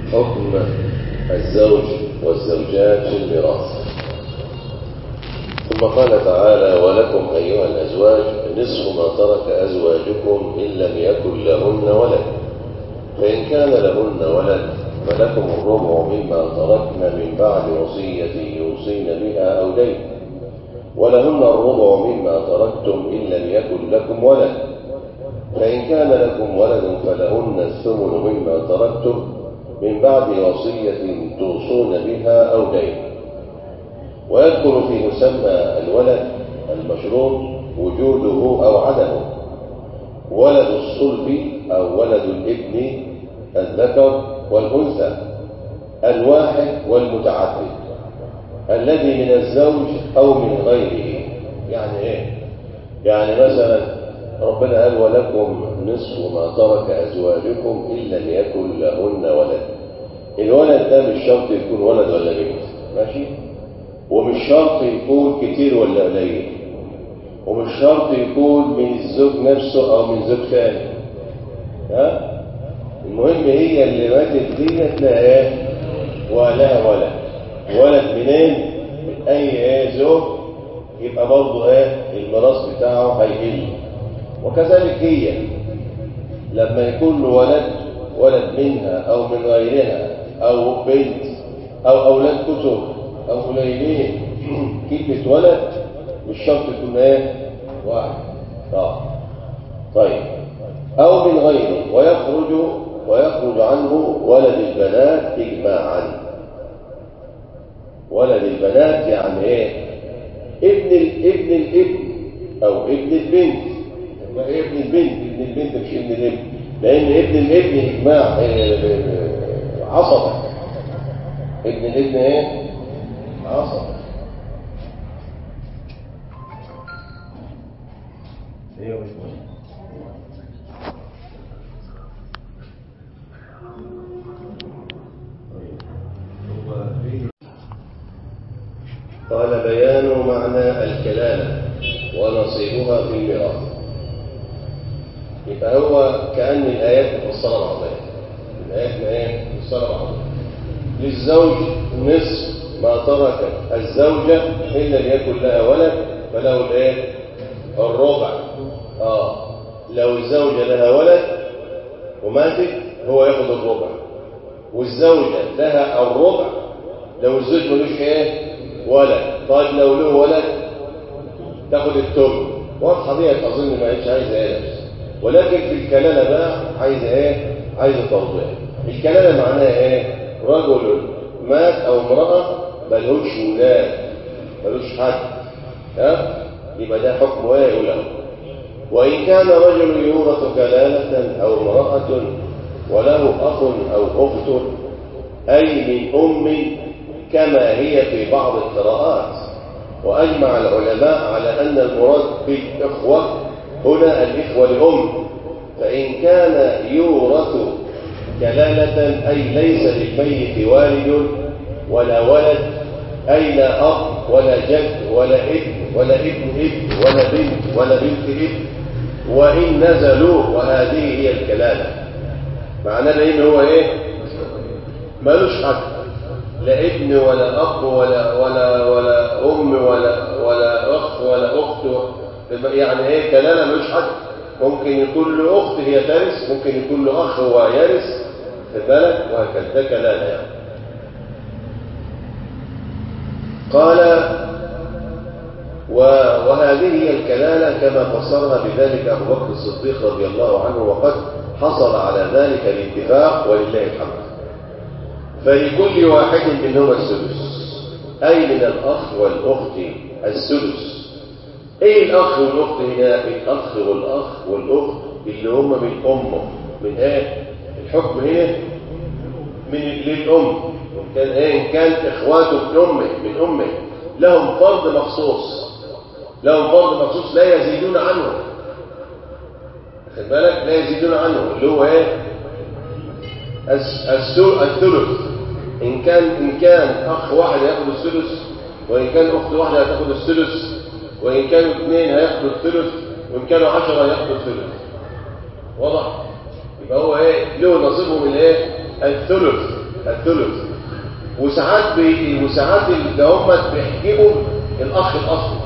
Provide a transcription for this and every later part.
حكم الزوج والزوجات في الميراث. ثم قال تعالى: ولكم أيها الأزواج نصف ما ترك أزواجكم إن لم يكن لهن ولد، فإن كان لهن ولد فلكم الربع مما تركن من بعد وصية يوصين بها أو دين، ولهن الربع مما تركتم إن لم يكن لكم ولد، فإن كان لكم ولد فلهن الثمن مما تركتم من بعد وصية توصون بها أو دين. ويدخل في مسمى الولد المشروط وجوده أو عدمه، ولد الصلب أو ولد الابن الذكر والأنثى، الواحد والمتعدد، الذي من الزوج أو من غيره. يعني إيه؟ يعني مثلا ربنا قال: ولكم نصف ما ترك أزواجكم إن لم يكن لهن ولد. الولد ده مش شرط يكون ولد ولا بنت، ماشي؟ ومش شرط يكون كتير ولا قليل، ومش شرط يكون من الزوج نفسه أو من زوج ثاني. ها؟ المهم هي اللي ماتت دي تلاقيها ولها ولد. ولد منين؟ من أي زوج، يبقى برضه الميراث بتاعه هيقل. وكذلك هي لما يكون له ولد منها أو من غيرها أو بنت أو أولاد كتب أو قليلين، كلمة ولد مش شرط يكون واحد. طيب، أو من غيره، ويخرج عنه ولد البنات إجماعا. ولد البنات يعني ابن الابن أو ابن البنت. ابن البنت مش ابن الابن، لأن ابن الابن إجماع عصبة. ابن الابن عصبة. قال: بيان معنى الكلالة ونصيبها في الميراث. يبقى هو كأن الآيات مفصلة بعضها. الآيات مفصلة بعضها. للزوج نصف ما ترك الزوجة إن لم يكن لها ولد، فله الربع. لو الزوجة لها ولد وماتت هو ياخد الربع، والزوجة لها الربع لو الزوج ملوش ولد. طيب لو له ولد تاخد الثمن. واضحة دي، أظن ما هيش عايزة ولكن في الكلالة بقى عايزة توضيح. الكلالة معناها رجل مات أو امرأة ملوش ولاد، ملوش حد، يبقى ده حكم له. وإن كان رجل يورث كلالة أو امرأة وله أخ أو أخت، أي من أم، كما هي في بعض القراءات. وأجمع العلماء على أن المراد بالإخوة هنا الإخوة لأم. فإن كان يورث كلالة أي ليس للميت والد ولا ولد، أي لا أب ولا جد ولا ابن ولا ابن ولا بنت ولا بنت ابن، وإن نزلوا، وهذه هي الكلالة. معناه لأن هو مالوش حد، لا ابن ولا أب ولا أم ولا أخ ولا أخت. يعني كلالة مالوش حد. ممكن يكون له أخت هي ترث، ممكن يكون له أخ هو يرث، خد بالك، وهكذا. ده كلالة قال: وهذه هي الكلالة كما فسرها بذلك أبو بكر الصديق رضي الله عنه، وقد حصل على ذلك الاتفاق ولله الحمد. فلكل واحد منهما السدس، أي من الأخ والأخت السدس. ايه الأخ والأخت هنا؟ الأخ والأخت اللي هم من أمه، من الحكم هنا للأم. إن كان إخواته من أمه لهم فرض مخصوص، لا يزيدون عنه. خد بالك، لا يزيدون عنه، اللي هو الثلث. إن كان أخ واحد هياخد الثلث، وإن كان أخت واحدة هتاخد الثلث، وإن كانوا 2 هياخدوا الثلث، وإن كانوا 10 هياخدوا الثلث. واضح؟ يبقى هو له نصيبه من الثلث. الثلث. وساعات اللي هم بيحجبوا الاخ الاصلي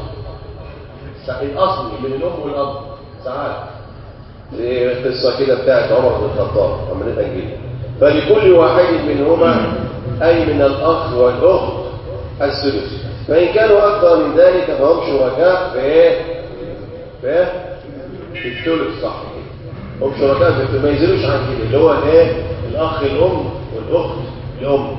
من الام والاب. ساعات زي القصه كده بتاعت عمر بن الخطاب لما نبقى نجيبها. فلكل واحد منهما اي من الاخ والاخت الثلث، فان كانوا اكثر من ذلك فهم شركاء في ايه؟ في الثلث. صح كده، هم شركاء في ما يزيدوش عن كده، اللي هو الايه؟ الاخ الام والاخت الام.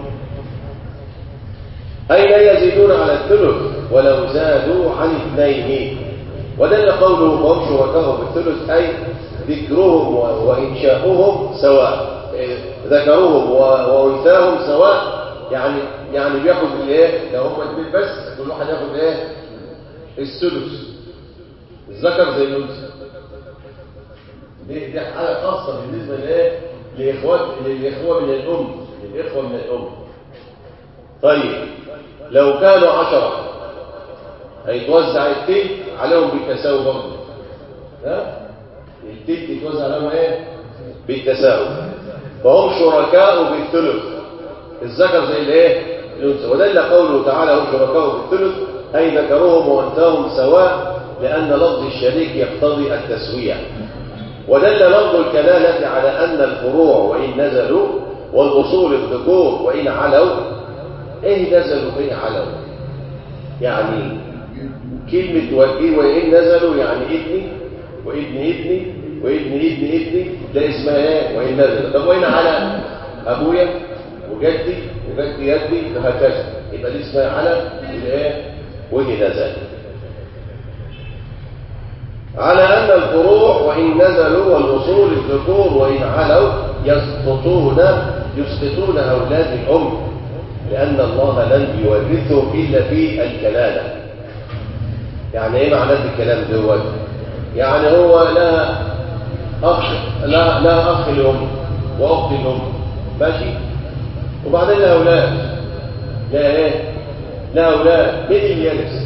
أي لا يزيدون على الثلث ولو زادوا عن 2. ودل قوله وهم شركاء في الثلث أي ذكرهم وإنشاؤهم سواء، ذكرهم وأنثاهم سواء، يعني بياخد الايه؟ لو هم اثنين بس كل واحد ياخد ايه؟ الثلث، الذكر زي الأنثى. دي حالة خاصة بالنسبة لايه؟ للإخوة من الأم، للإخوة من الأم. طيب لو كانوا 10 هيتوزع التلت عليهم بالتساوي برضه. التلت يتوزع عليهم ايه؟ بالتساوي. فهم شركاء بالثلث، الذكر زي الايه؟ الانثى. ودل قوله تعالى هم شركاء بالثلث اي ذكرهم وانثاهم سواء، لان لفظ الشريك يقتضي التسويه. ودل لفظ الكلاله على ان الفروع وان نزلوا والاصول الذكور وان علوا. ايه نزلوا وايه علوا؟ يعني كلمة وإن نزلوا يعني ابني وابن ابني وابن ابن ابني، ده اسمها ايه؟ وإن نزلوا. طب وإن على أبويا وجدي وجدي يدي وهكذا، يبقى دي اسمها على الايه؟ وإن نزل. على أن الفروع وإن نزلوا والأصول الذكور وإن علوا يسقطون أولاد الأم، لأن الله لم يورثه إلا في الكلالة. يعني إيه معنى الكلام دوت؟ يعني هو لا أخ لأم وأخت لأم، ماشي؟ وبعدين لا أولاد، لا أولاد. مين اللي يرث؟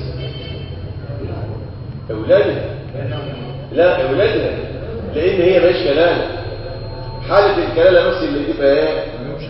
أولادها؟ لا أولادها، لأن هي مش كلالة. حالة الكلالة بس اللي تبقى إيه؟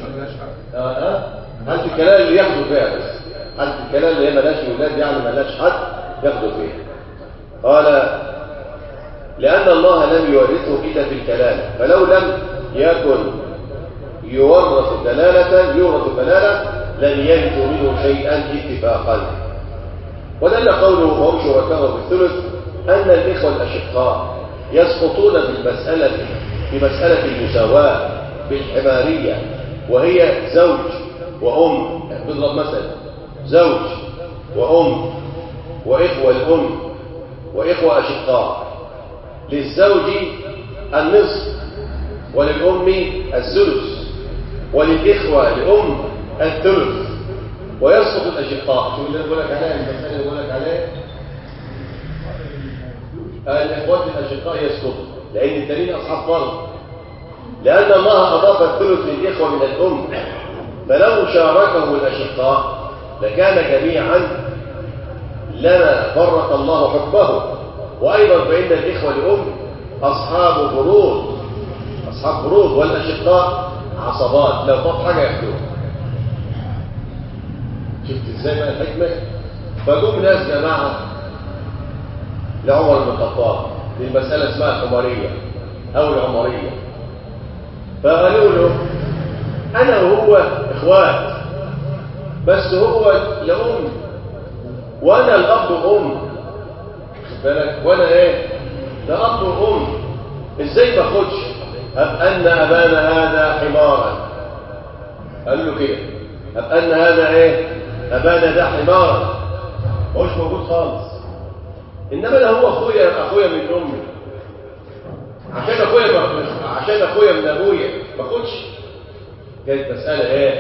حالة الكلالة اللي ياخدوا فيها بس، حالة الكلالة اللي هي ملاش أولاد، يعني ملاش حد ياخدوا فيها. قال لأن الله لم يورثه إلا في الكلالة، فلو لم يكن يورث كلالة لم يرث منه شيئا اتفاقا. ودل قوله وهم شركاء بالثلث أن الإخوة الأشقاء يسقطون في مسألة المساواة بالحمارية، وهي زوج وأم. بضرب مثل زوج وأم وإخوة الأم وإخوة أشقاء، للزوج النصف وللأم الثلث وللإخوة الأم الثلث، ويسقط الأشقاء. شو اللي بقول لك عليه؟ المسألة اللي بقول لك عليه الإخوة الأشقاء يسقطوا، لأن الدليل أصحاب فرض، لأن الله أضاف الثلث للإخوة من الأم، فلو شاركه الأشقاء لكان جميعا لما فرق الله حكمه. وأيضا فإن الإخوة الأم أصحاب فروض والأشقاء عصبات، لو فات حاجة ياخدوها. شفت ازاي بقى الحكمة؟ فجم ناس جماعة لعمر بن الخطاب، المسألة اسمها الحمارية أو العمرية، فقالوا له أنا وهو إخوات، بس هو لأم وأنا الأب وأم، بالك، وأنا إيه؟ لأب وأم، إزاي ما أخدش؟ أن أبانا هذا حمارا. قال له كده، أن هذا إيه؟ أبانا ده حمارا، مش موجود خالص. إنما ده هو أخويا من أمي، عشان أخويا من أبويا ما أخدش. كانت مسألة إيه؟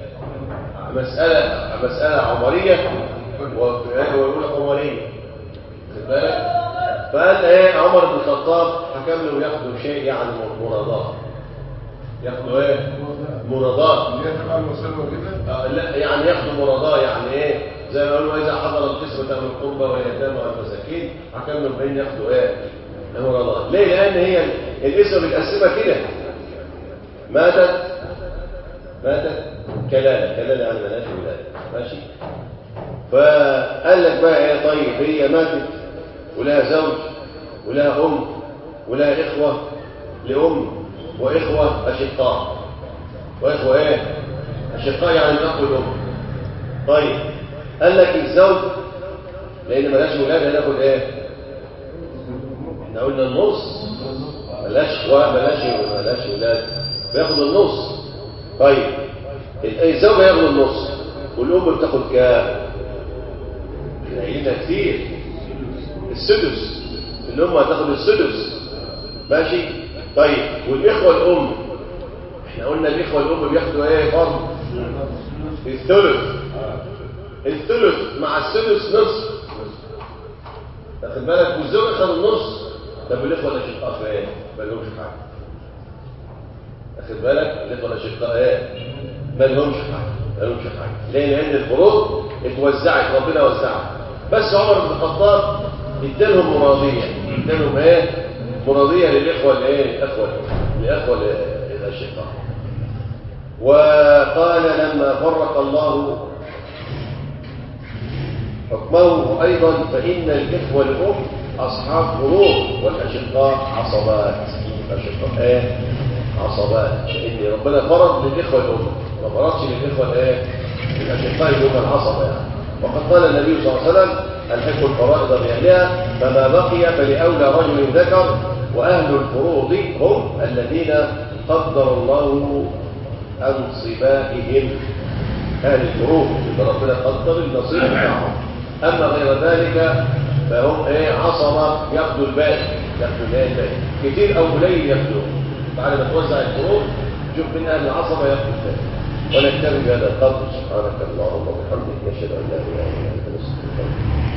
مسألة عمرية، ويقول عمرية، خد بالك؟ فقال إيه عمر بن الخطاب حكم له ياخدوا شيء يعني مرادات. ياخدوا إيه؟ مرادات. لا يعني ياخدوا مرادات، يعني إيه؟ زي ما قالوا إذا حضر القسمة من القربى واليتامى والمساكين حكم لهم بين ياخدوا إيه؟ مرادات. ليه؟ لأن هي الاسم متقسمة كده. ماتت كلالة يعني ملهاش ولاد. ماشي. فقال لك بقى ايه؟ طيب هي ماتت ولها زوج ولها ام ولها اخوه لام واخوه اشقاء، واخوه ايه؟ اشقاء يعني الاب والام. طيب قال لك الزوج لان ملهاش ولاد هناخد ايه؟ احنا قلنا النص. ملهاش ولاد بياخد النص. طيب الزوج هياخد النص والام بتاخد كام؟ قايلين كتير السدس. الام هتاخد السدس. ماشي. طيب والاخوه الام احنا قلنا الاخوه الام بياخدوا ايه فرض؟ الثلث مع السدس نصف. تاخد بالك؟ والزوج خد النص. طب الاخوه الاشقاء في ايه؟ ما لهمش حاجه. تاخد بالك؟ الاخوه الاشقاء ايه؟ ما لهمش حاجه. لان عند الفروض اتوزعت، ربنا وزعها. بس عمر بن الخطاب ادالهم مرضيه. ادالهم ايه؟ مرضيه للاخوه الايه؟ الاخوه الاشقاء. وقال لما فرق الله حكمه ايضا فان الاخوه الام اصحاب فروض والاشقاء عصبات. الاشقاء ايه؟ عصبات. لان ربنا فرض للاخوه الام، ما فرضش للاخوه الايه؟ الاشقاء اللي هم العصبه يعني. وقد قال النبي صلى الله عليه وسلم الحق الفرائض باهلها فما بقي فلاولى رجل ذكر واهل الفروض هم الذين قدر الله انصبائهم. اهل الفروض اللي ربنا قدر النصيب بتاعهم. اما غير ذلك فهم ايه؟ عصبه ياخذوا الباقي. كتير او قليل ياخذوه. بعد ما توزع الفروض شوف من اهل العصبه ياخذ الباقي. ونكتفي بهذا القدر. سبحانك اللهم وبحمدك نشهد ان لا اله الا انت نستغفرك.